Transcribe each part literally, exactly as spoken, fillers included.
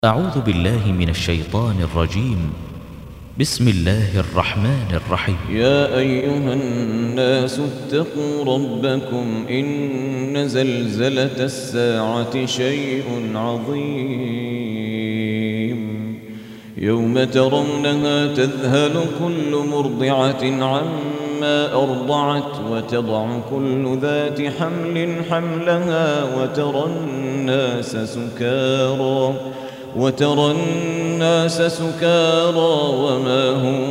أعوذ بالله من الشيطان الرجيم. بسم الله الرحمن الرحيم. يا أيها الناس اتقوا ربكم إن زلزلة الساعة شيء عظيم يوم ترونها تذهل كل مرضعة عما أرضعت وتضع كل ذات حمل حملها وترى الناس سكارى وترى الناس سكارى وما هم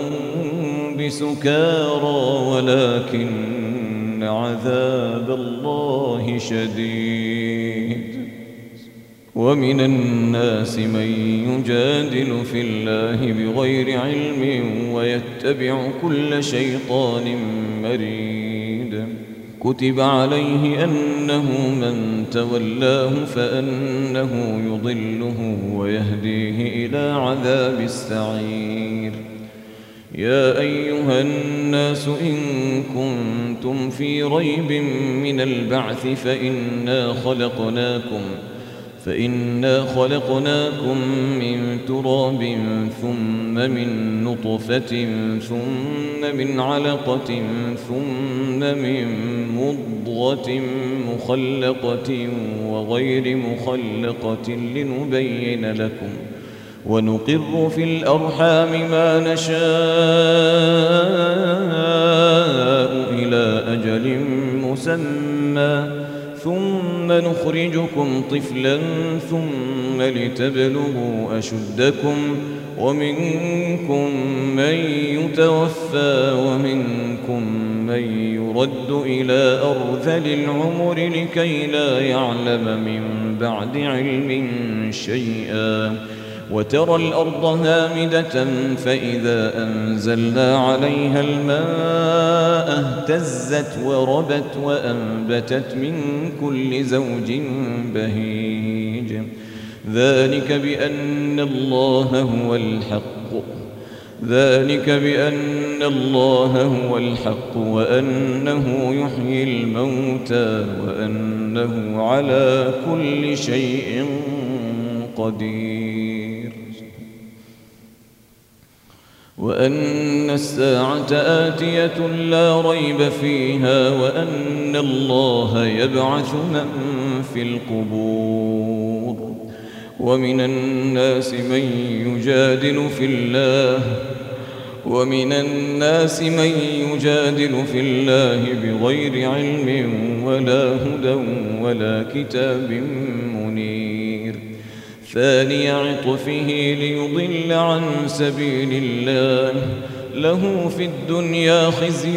بسكارى ولكن عذاب الله شديد. ومن الناس من يجادل في الله بغير علم ويتبع كل شيطان مريد. كتب عليه أنه من تولاه فأنه يضله ويهديه إلى عذاب السعير. يا أيها الناس إن كنتم في ريب من البعث فإنا خلقناكم فإنا خلقناكم من تراب ثم من نطفة ثم من علقة ثم من مضغة مخلقة وغير مخلقة لنبين لكم ونقر في الأرحام ما نشاء إلى أجل مسمى ثم نخرجكم طفلا ثم لتبلغوا أشدكم ومنكم من يتوفى ومنكم من يرد إلى أرذل العمر لكي لا يعلم من بعد علم شيئا. وترى الأرض هامدة فإذا أنزلنا عليها الماء اهتزت وربت وأنبتت من كل زوج بهيج. ذلك بأن الله هو الحق ذلك بأن الله هو الحق وأنه يحيي الموتى وأنه على كل شيء قدير. وأن الساعة آتية لا ريب فيها وأن الله يبعث من في القبور. ومن الناس من يجادل في الله ومن الناس من يجادل في الله بغير علم ولا هدى ولا كتاب منير. ثاني عطفه ليضل عن سبيل الله له في الدنيا خزي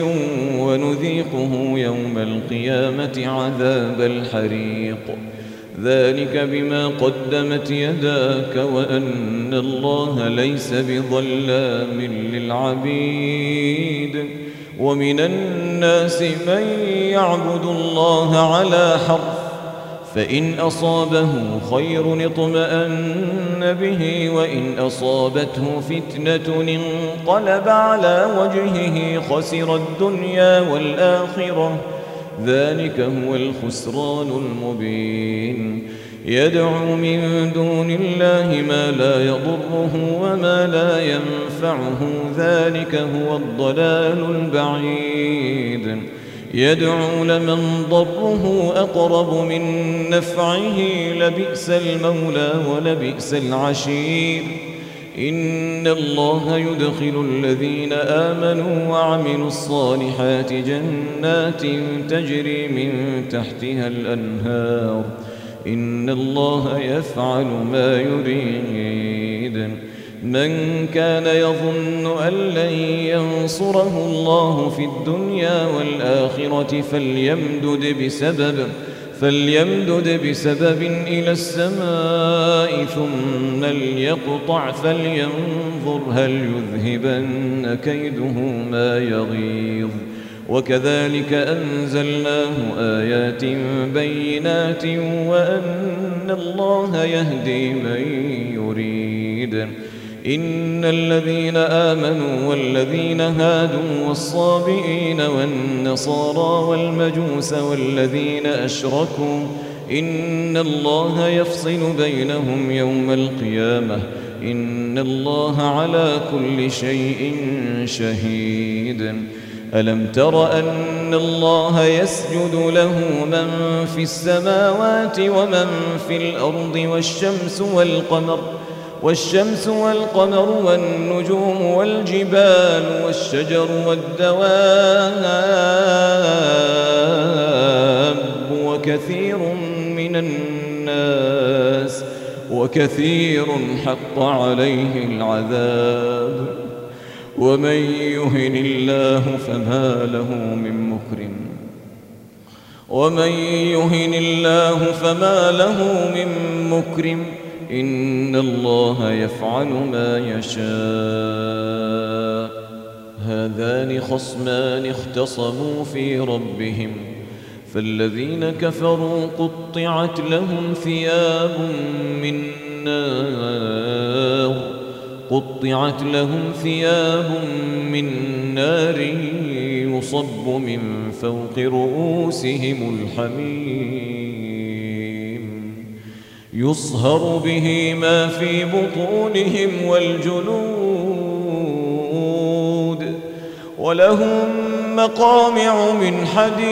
ونذيقه يوم القيامة عذاب الحريق. ذلك بما قدمت يداك وأن الله ليس بظلام للعبيد. ومن الناس من يعبد الله على حرف فإن أصابه خير اطمأن به وإن أصابته فتنة انقلب على وجهه خسر الدنيا والآخرة. ذلك هو الخسران المبين. يدعو من دون الله ما لا يضره وما لا ينفعه ذلك هو الضلال البعيد. يدعو لمن ضره أقرب من نفعه لبئس المولى ولبئس العشير. إن الله يدخل الذين آمنوا وعملوا الصالحات جنات تجري من تحتها الأنهار. إن الله يفعل ما يريد. من كان يظن أن لن ينصره الله في الدنيا والآخرة فليمدد بسبب فليمدد بسبب إلى السماء ثم ليقطع فلينظر هل يذهبن كيده ما يغيظ. وكذلك أنزلناه آيات بينات وأن الله يهدي من يريد. إن الذين آمنوا والذين هادوا والصابئين والنصارى والمجوس والذين أشركوا إن الله يفصل بينهم يوم القيامة إن الله على كل شيء شهيد ألم تر أن الله يسجد له من في السماوات ومن في الأرض والشمس والقمر والشمس والقمر والنجوم والجبال والشجر والدواب وكثير من الناس وكثير حق عليه العذاب ومن يهن الله فما له من مكرم ومن يهن الله فما له من مكرم إن الله يفعل ما يشاء هذان خصمان اختصموا في ربهم فالذين كفروا قطعت لهم ثياب من نار قطعت لهم ثياب من نار يصب من فوق رؤوسهم الحميم يصهر به ما في بطونهم والجلود ولهم مقامع من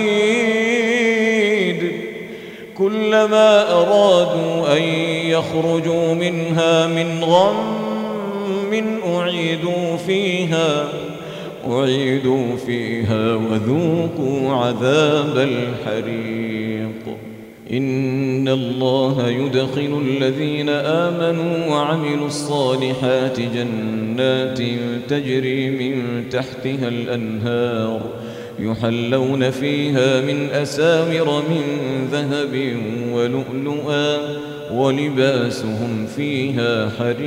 حديد كلما أرادوا أن يخرجوا منها من غم أعيدوا فيها أعيدوا فيها وذوقوا عذاب الحريق إن الله يدخل الذين آمنوا وعملوا الصالحات جنات تجري من تحتها الأنهار يحلون فيها من أساور من ذهب ولؤلؤا ولباسهم فيها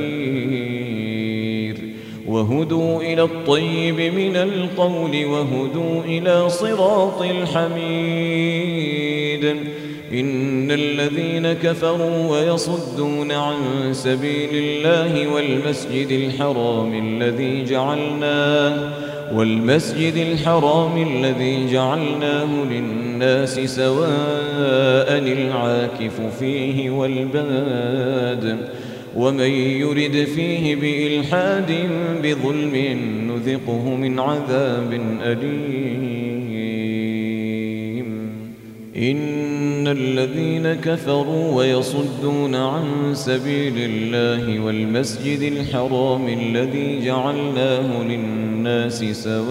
حرير وهدوا إلى الطيب من القول وهدوا إلى صراط الحميد إن الذين كفروا ويصدون عن سبيل الله والمسجد الحرام الذي جعلناه والمسجد الحرام الذي جعلناه للناس سواء العاكف فيه والباد ومن يرد فيه بإلحاد بظلم نذقه من عذاب أليم إن الذين كفروا ويصدون عن سبيل الله والمسجد الحرام الذي جعلناه للناس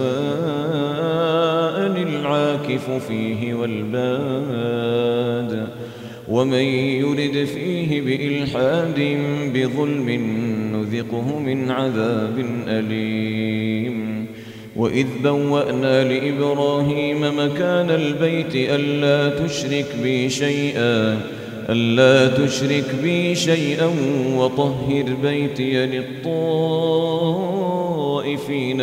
سواء العاكف فيه والباد ومن يرد فيه بإلحاد بظلم نذقه من عذاب أليم وإذ بوأنا لإبراهيم مكان البيت ألا تشرك بي شيئا ألا تشرك بي شيئا وطهر بيتي للطائفين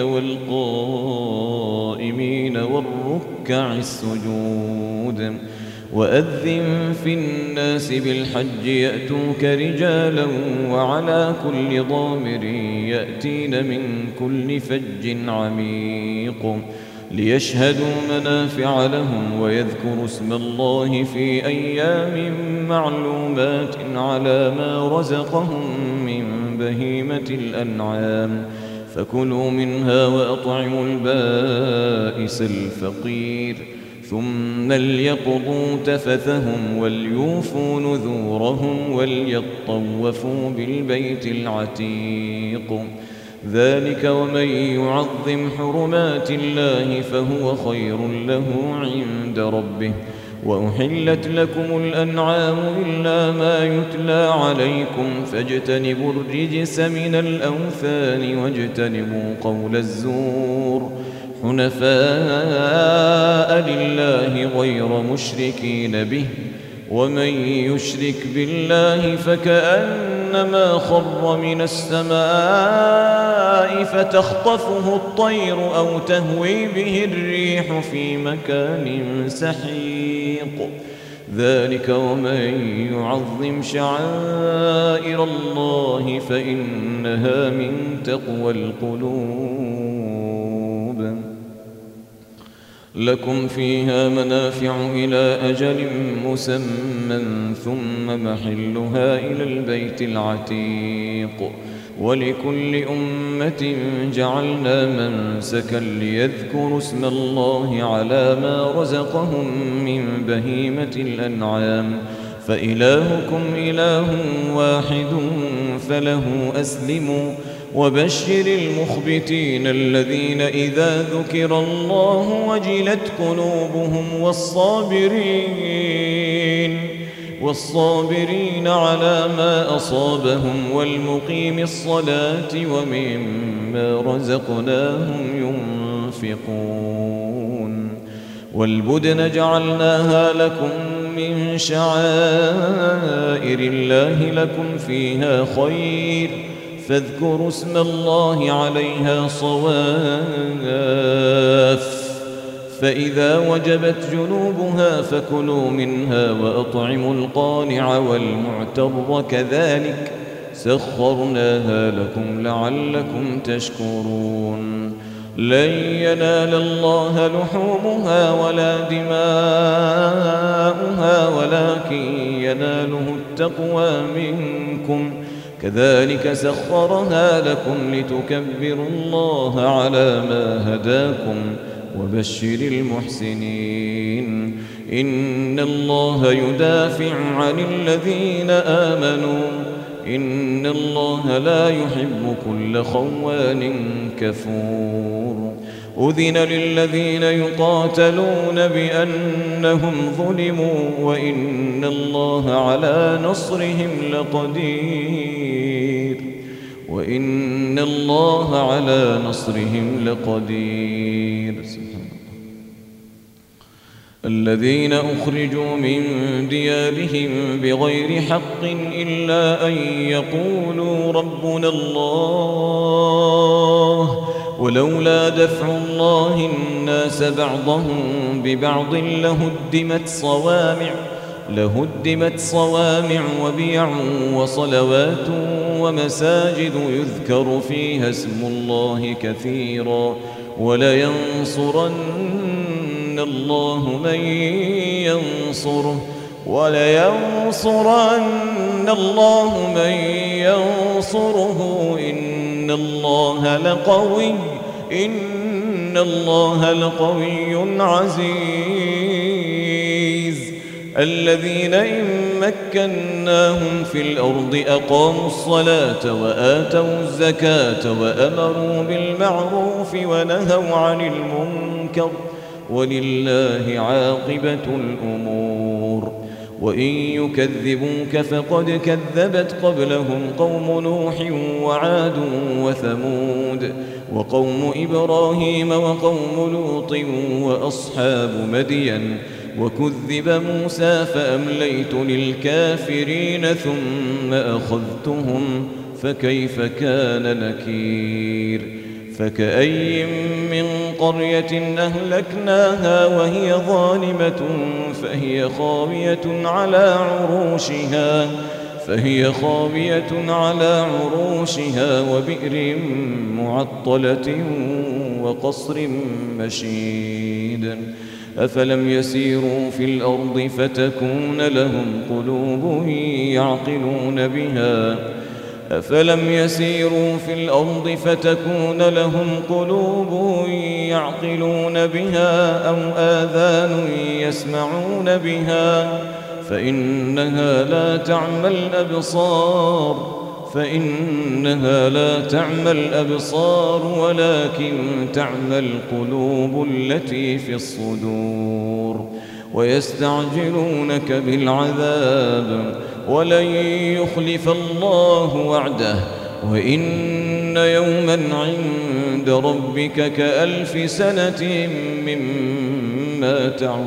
والقائمين والركع السجود وأذن في الناس بالحج يأتوك رجالا وعلى كل ضامر يأتين من كل فج عميق ليشهدوا منافع لهم ويذكروا اسم الله في أيام معلومات على ما رزقهم من بهيمة الأنعام فكلوا منها وأطعموا البائس الفقير ثم ليقضوا تفثهم وليوفوا نذورهم وليطوفوا بالبيت العتيق ذلك ومن يعظم حرمات الله فهو خير له عند ربه وأحلت لكم الأنعام إلا ما يتلى عليكم فاجتنبوا الرجس من الأوثان واجتنبوا قول الزور حنفاء لله غير مشركين به ومن يشرك بالله فكأنما خر من السماء فتخطفه الطير أو تهوي به الريح في مكان سحيق ذلك ومن يعظم شعائر الله فإنها من تقوى القلوب لكم فيها منافع إلى أجل مسمى ثم محلها إلى البيت العتيق ولكل أمة جعلنا منسكا ليذكروا اسم الله على ما رزقهم من بهيمة الأنعام فإلهكم إله واحد فله أسلموا وبشر المخبتين الذين إذا ذكر الله وجلت قلوبهم والصابرين والصابرين على ما أصابهم والمقيم الصلاة ومما رزقناهم ينفقون والبدن جعلناها لكم من شعائر الله لكم فيها خير فاذكروا اسم الله عليها صواف فإذا وجبت جنوبها فكلوا منها وأطعموا القانع والمعتر كذلك سخرناها لكم لعلكم تشكرون لن ينال الله لحومها ولا دماؤها ولكن يناله التقوى منكم كذلك سخرها لكم لتكبروا الله على ما هداكم وبشر المحسنين إن الله يدافع عن الذين آمنوا إن الله لا يحب كل خوان كفور أذن للذين يقاتلون بأنهم ظلموا وإن الله على نصرهم لقدير وإن الله على نصرهم لقدير الذين أخرجوا من ديارهم بغير حق إلا أن يقولوا ربنا الله ولولا دفع الله الناس بعضهم ببعض لهدمت صوامع لهدمت صوامع وبيع وصلوات ومساجد يذكر فيها اسم الله كثيرا ولينصرن الله من ينصره ولينصرن الله من ينصره إن الله لقوي إن الله لقوي عزيز الذين إن مكناهم في الأرض أقاموا الصلاة وآتوا الزكاة وأمروا بالمعروف ونهوا عن المنكر ولله عاقبة الأمور وإن يكذبوك فقد كذبت قبلهم قوم نوح وعاد وثمود وقوم إبراهيم وقوم لوط وأصحاب مدين وكذب موسى فأمليت للكافرين ثم أخذتهم فكيف كان نكير فكأي من قرية أهلكناها وهي ظالمة فهي خاوية على عروشها فهي خاوية على عروشها وبئر معطلة وقصر مشيد أفلم يسيروا في الأرض فتكون لهم قلوب يعقلون بها أفلم يسيروا في الأرض فتكون لهم قلوب يعقلون بها أو آذان يسمعون بها فإنها لا تعمى الأبصار فإنها لا تعمى الأبصار ولكن تعمى القلوب التي في الصدور ويستعجلونك بالعذاب ولن يخلف الله وعده وإن يوما عند ربك كألف سنة مما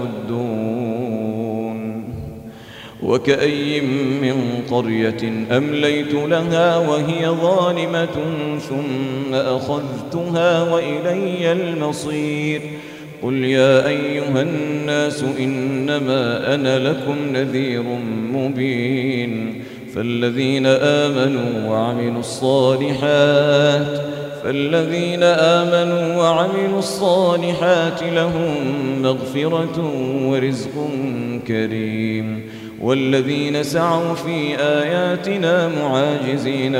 تعدون وكأي من قرية أمليت لها وهي ظالمة ثم أخذتها وإلي المصير قل يا أيها الناس إنما أنا لكم نذير مبين فالذين آمنوا وعملوا الصالحات فالذين آمنوا وعملوا الصالحات لهم مغفرة ورزق كريم. والذين سعوا في آياتنا معاجزين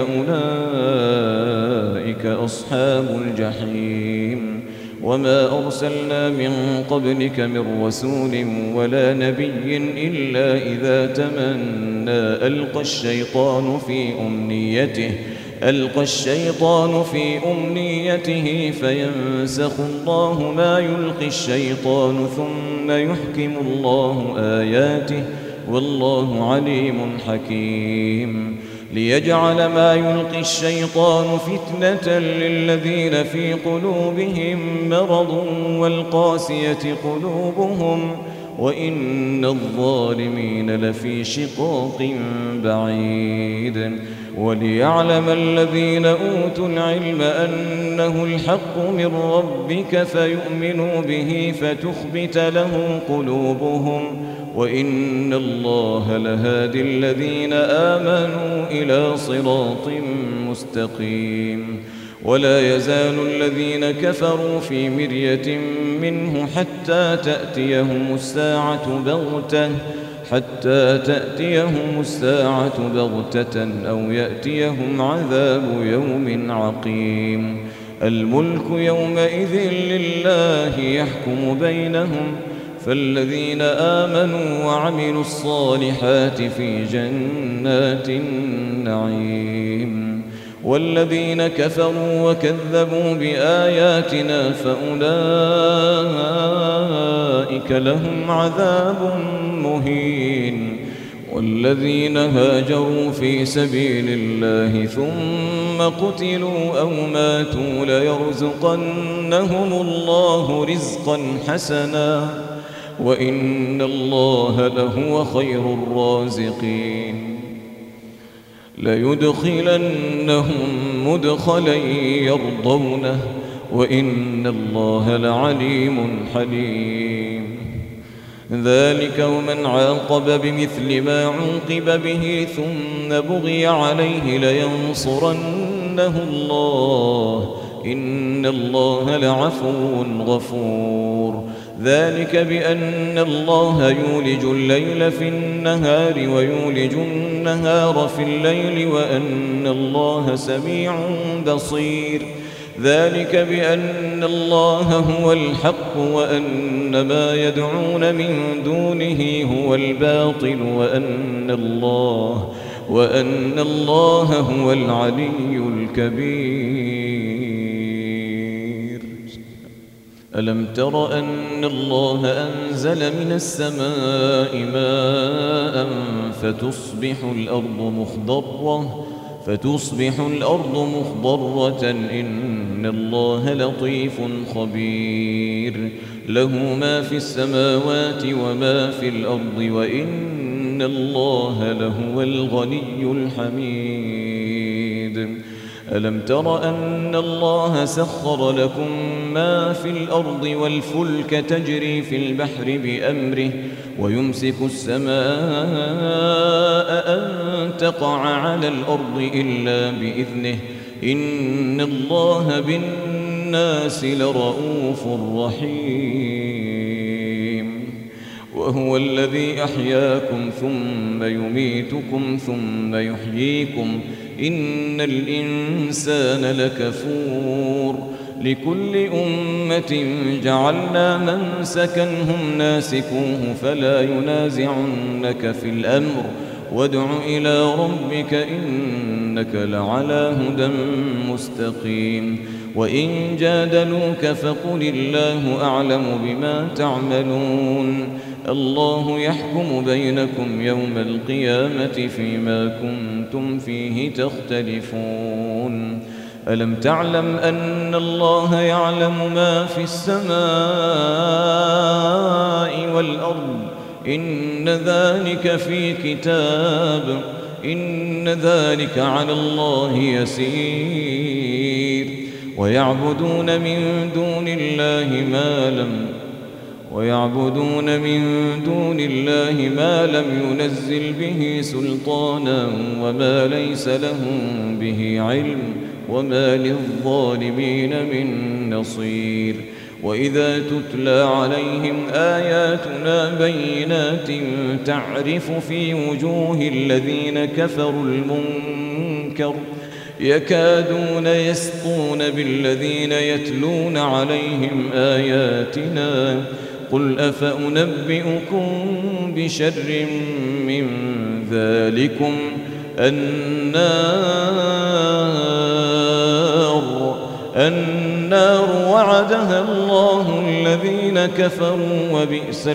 أولئك أصحاب الجحيم. وما أرسلنا من قبلك من رسول ولا نبي إلا إذا تمنى ألقى الشيطان في أمنيته ألقى الشيطان في أمنيته فينسخ الله ما يلقي الشيطان ثم يحكم الله آياته والله عليم حكيم. ليجعل ما يلقي الشيطان فتنة للذين في قلوبهم مرض والقاسية قلوبهم وإن الظالمين لفي شقاق بعيد. وليعلم الذين أوتوا العلم أنه الحق من ربك فيؤمنوا به فتخبت له قلوبهم وإن الله لهادي الذين آمنوا إلى صراط مستقيم. ولا يزال الذين كفروا في مرية منه حتى تأتيهم الساعة بغتة حتى تأتيهم الساعة بغتة أو يأتيهم عذاب يوم عقيم. الملك يومئذ لله يحكم بينهم فالذين آمنوا وعملوا الصالحات في جنات النعيم. والذين كفروا وكذبوا بآياتنا فأولئك لهم عذاب مهين. والذين هاجروا في سبيل الله ثم قتلوا أو ماتوا ليرزقنهم الله رزقا حسنا وإن الله لهو خير الرازقين. ليدخلنهم مدخلا يرضونه وإن الله لعليم حليم. ذلك ومن عاقب بمثل ما عوقب به ثم بغي عليه لينصرنه الله إن الله لعفو غفور. ذلك بأن الله يولج الليل في النهار ويولج النهار في الليل وأن الله سميع بصير. ذلك بأن الله هو الحق وأن ما يدعون من دونه هو الباطل وأن الله وأن الله هو العلي الكبير. ألم تر أن الله أنزل من السماء ماء فتصبح الأرض مخضرة فتصبح الأرض مخضرة إن الله لطيف خبير. له ما في السماوات وما في الأرض وإن الله لهو الغني الحميد. ألم تر أن الله سخر لكم ما في الأرض والفلك تجري في البحر بأمره ويمسك السماء أن تقع على الأرض إلا بإذنه إن الله بالناس لرؤوف رحيم. وهو الذي أحياكم ثم يميتكم ثم يحييكم إن الإنسان لكفور. لكل أمة جعلنا منسكا هم ناسكوه فلا ينازعنك في الأمر وادع إلى ربك إنك لعلى هدى مستقيم. وإن جادلوك فقل الله أعلم بما تعملون. الله يحكم بينكم يوم القيامة فيما كنتم فيه تختلفون. ألم تعلم أن الله يعلم ما في السماء والأرض إن ذلك في كتاب إن ذلك على الله يسير. ويعبدون من دون الله ما لم ويعبدون من دون الله ما لم ينزل به سلطانا وما ليس لهم به علم وما للظالمين من نصير. وإذا تتلى عليهم آياتنا بينات تعرف في وجوه الذين كفروا المنكر يكادون يسطون بالذين يتلون عليهم آياتنا قل أفأنبئكم بشر من ذلكم النار النار وعدها الله الذين كفروا وبئس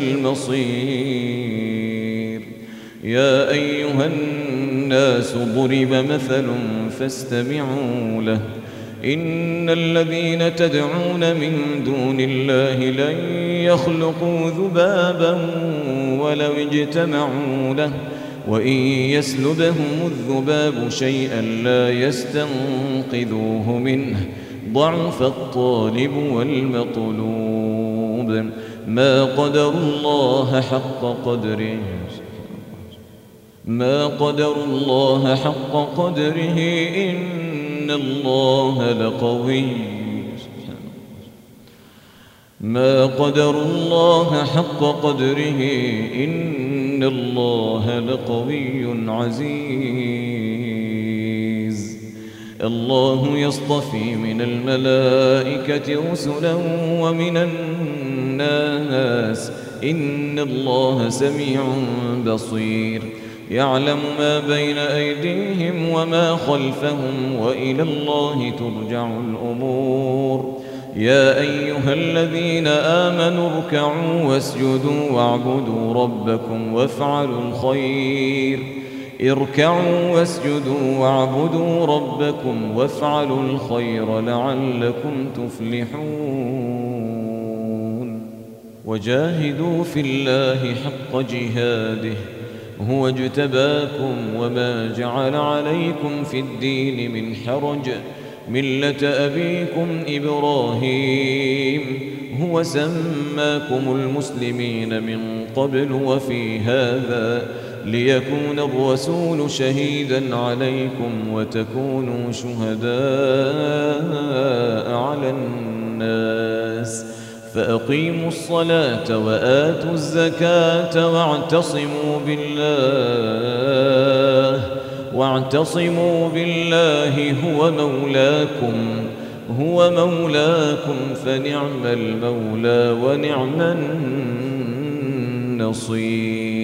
المصير. يا أيها الناس ضرب مثل فاستمعوا له إن الذين تدعون من دون الله لن يخلقوا ذبابا ولو اجتمعوا له وإن يسلبهم الذباب شيئا لا يستنقذوه منه ضعف الطالب والمطلوب ما قدر الله حق قدره ما قدر الله حق قدره إن الله لقوي ما قدر الله حق قدره إن الله لقوي عزيز. الله يصطفي من الملائكة رسلا ومن الناس إن الله سميع بصير. يعلم ما بين أيديهم وما خلفهم وإلى الله ترجع الأمور. يا أيها الذين آمنوا اركعوا واسجدوا واعبدوا ربكم وافعلوا الخير اركعوا واسجدوا واعبدوا ربكم وافعلوا الخير لعلكم تفلحون. وجاهدوا في الله حق جهاده هو اجتباكم وما جعل عليكم في الدين من حرج ملة أبيكم إبراهيم هو سماكم المسلمين من قبل وفي هذا ليكون الرسول شهيدا عليكم وتكونوا شهداء على الناس فأقيموا الصلاة وآتوا الزكاة واعتصموا بالله واعتصموا بالله هو مولاكم هو مولاكم فنعم المولى ونعم النصير.